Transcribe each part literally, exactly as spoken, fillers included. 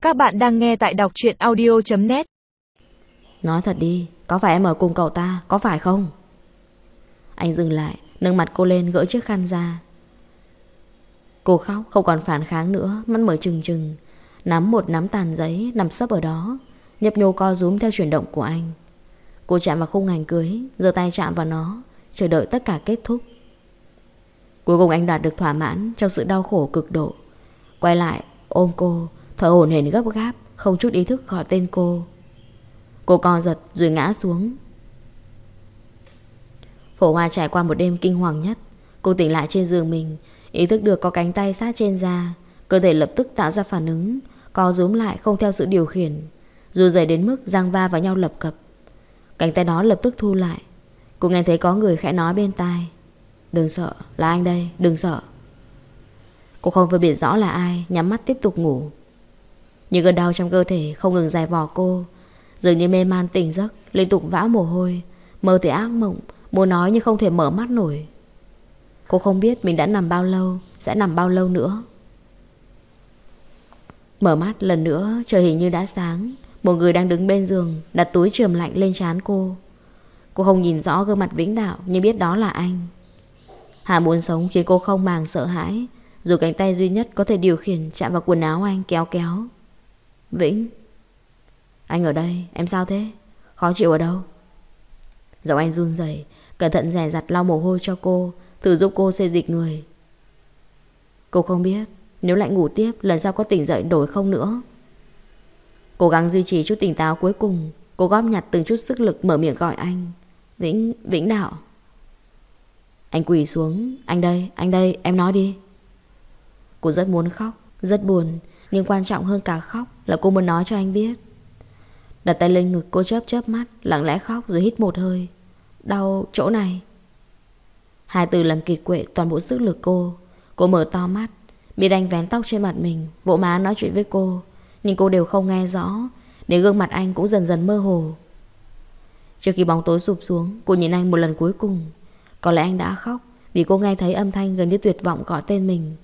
Các bạn đang nghe tại đọc truyện audio chấm net. Nói thật đi, có phải em ở cùng cậu ta, có phải không? Anh dừng lại, nâng mặt cô lên gỡ chiếc khăn ra. Cô khóc không còn phản kháng nữa, mắt mở trừng trừng, nắm một nắm tàn giấy nằm sấp ở đó, nhấp nhô co rúm theo chuyển động của anh. Cô chạm vào khung ảnh cưới, giơ tay chạm vào nó, chờ đợi tất cả kết thúc. Cuối cùng anh đạt được thỏa mãn trong sự đau khổ cực độ. Quay lại ôm cô, thở hổn hển gấp gáp, không chút ý thức gọi tên cô. Cô co giật rồi ngã xuống. Phổ Hoa trải qua một đêm kinh hoàng nhất. Cô tỉnh lại trên giường mình, ý thức được có cánh tay sát trên da. Cơ thể lập tức tạo ra phản ứng, co rúm lại không theo sự điều khiển, dù dày đến mức giang va vào nhau lập cập. Cánh tay đó lập tức thu lại. Cô nghe thấy có người khẽ nói bên tai: "Đừng sợ, là anh đây, đừng sợ." Cô không phân biệt rõ là ai, nhắm mắt tiếp tục ngủ. Nhưng cơn đau trong cơ thể không ngừng dày vò cô, dường như mê man tỉnh giấc, liên tục vã mồ hôi, mơ thấy ác mộng, muốn nói nhưng không thể mở mắt nổi. Cô không biết mình đã nằm bao lâu, sẽ nằm bao lâu nữa. Mở mắt lần nữa, trời hình như đã sáng. Một người đang đứng bên giường, đặt túi chườm lạnh lên trán cô. Cô không nhìn rõ gương mặt Vĩnh Đạo, nhưng biết đó là anh. Hà muốn sống khiến cô không màng sợ hãi, dù cánh tay duy nhất có thể điều khiển chạm vào quần áo anh kéo kéo. "Vĩnh, anh ở đây, em sao thế? Khó chịu ở đâu?" Giọng anh run rẩy, cẩn thận dè dặt lau mồ hôi cho cô, thử giúp cô xê dịch người. Cô không biết nếu lại ngủ tiếp lần sau có tỉnh dậy nổi không nữa. Cố gắng duy trì chút tỉnh táo cuối cùng, cô góp nhặt từng chút sức lực mở miệng gọi anh. Vĩnh, Vĩnh Đạo." Anh quỳ xuống. "Anh đây, anh đây, em nói đi." Cô rất muốn khóc, rất buồn, nhưng quan trọng hơn cả khóc là cô muốn nói cho anh biết. Đặt tay lên ngực cô, chớp chớp mắt, lặng lẽ khóc rồi hít một hơi. "Đau chỗ này." Hai từ làm kiệt quệ toàn bộ sức lực cô. Cô mở to mắt, biết anh vén tóc trên mặt mình, vỗ má nói chuyện với cô, nhưng cô đều không nghe rõ, đến gương mặt anh cũng dần dần mơ hồ. Trước khi bóng tối sụp xuống, cô nhìn anh một lần cuối cùng. Có lẽ anh đã khóc vì cô nghe thấy âm thanh gần như tuyệt vọng gọi tên mình.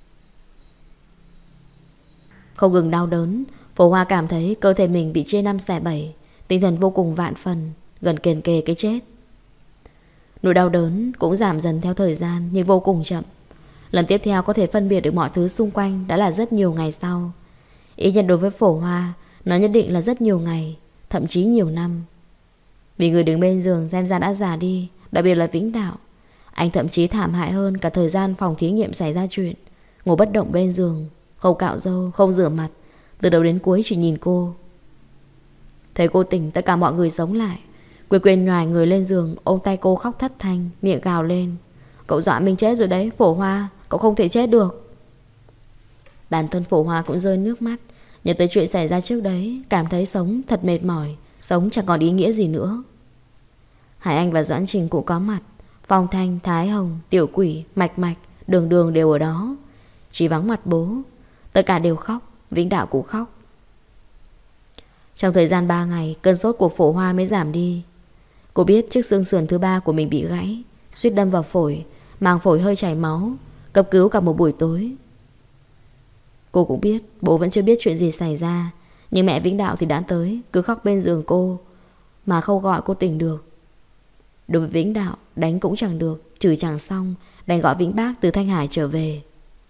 Không ngừng đau đớn, Phổ Hoa cảm thấy cơ thể mình bị chia năm xẻ bảy, tinh thần vô cùng vạn phần, gần kề kề cái chết. Nỗi đau đớn cũng giảm dần theo thời gian, nhưng vô cùng chậm. Lần tiếp theo có thể phân biệt được mọi thứ xung quanh đã là rất nhiều ngày sau. Ý nhận đối với Phổ Hoa, nó nhất định là rất nhiều ngày, thậm chí nhiều năm. Vì người đứng bên giường xem ra đã già đi, đặc biệt là Vĩnh Đạo. Anh thậm chí thảm hại hơn cả thời gian phòng thí nghiệm xảy ra chuyện. Ngồi bất động bên giường, không cạo râu, không rửa mặt, từ đầu đến cuối chỉ nhìn cô. Thấy cô tỉnh, tất cả mọi người sống lại. Quê quên nhòi người lên giường, ôm tay cô khóc thất thanh, miệng gào lên: "Cậu dọa mình chết rồi đấy, Phổ Hoa, cậu không thể chết được." Bản thân Phổ Hoa cũng rơi nước mắt, nhớ tới chuyện xảy ra trước đấy, cảm thấy sống thật mệt mỏi, sống chẳng còn ý nghĩa gì nữa. Hải Anh và Doãn Trình cũng có mặt. Phong Thanh, Thái Hồng, Tiểu Quỷ, Mạch Mạch, Đường Đường đều ở đó. Chỉ vắng mặt bố. Tất cả đều khóc, Vĩnh Đạo cũng khóc. Trong thời gian ba ngày, cơn sốt của Phổ Hoa mới giảm đi. Cô biết chiếc xương sườn thứ ba của mình bị gãy, suýt đâm vào phổi, màng phổi hơi chảy máu, cấp cứu cả một buổi tối. Cô cũng biết bố vẫn chưa biết chuyện gì xảy ra, nhưng mẹ Vĩnh Đạo thì đã tới, cứ khóc bên giường cô mà không gọi cô tỉnh được. Đối với Vĩnh Đạo, đánh cũng chẳng được, chửi chẳng xong, đành gọi Vĩnh Bác từ Thanh Hải trở về.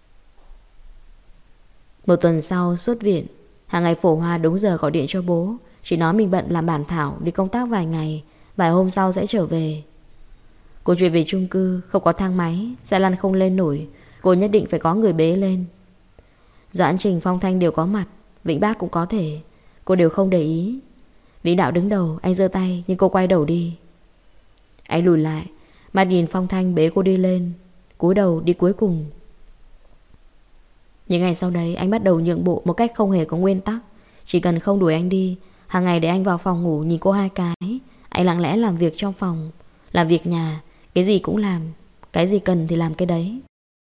Một tuần sau xuất viện, hàng ngày Phổ Hoa đúng giờ gọi điện cho bố, chỉ nói mình bận làm bản thảo, đi công tác vài ngày, vài hôm sau sẽ trở về. Cô chuyển về chung cư, không có thang máy, xe lăn không lên nổi, cô nhất định phải có người bế lên. Doãn Trình, Phong Thanh đều có mặt, Vĩnh Bác cũng có thể, cô đều không để ý. Vĩnh Đạo đứng đầu, anh giơ tay nhưng cô quay đầu đi. Anh lùi lại, mắt nhìn Phong Thanh bế cô đi lên, cúi đầu đi cuối cùng. Những ngày sau đấy anh bắt đầu nhượng bộ một cách không hề có nguyên tắc. Chỉ cần không đuổi anh đi, hàng ngày để anh vào phòng ngủ nhìn cô hai cái, anh lặng lẽ làm việc trong phòng, làm việc nhà, cái gì cũng làm, cái gì cần thì làm cái đấy.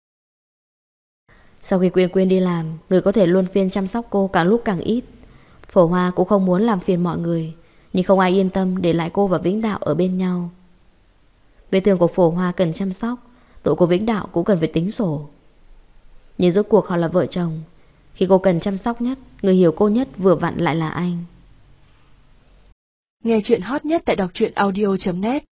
Sau khi Quyên Quyên đi làm, người có thể luân phiên chăm sóc cô càng lúc càng ít. Phổ Hoa cũng không muốn làm phiền mọi người, nhưng không ai yên tâm để lại cô và Vĩnh Đạo ở bên nhau. Vết thương của Phổ Hoa cần chăm sóc, tội của Vĩnh Đạo cũng cần phải tính sổ. Nhưng rốt cuộc họ là vợ chồng, Khi cô cần chăm sóc nhất, người hiểu cô nhất vừa vặn lại là anh. Nghe chuyện hot nhất tại đọc truyện audio chấm net.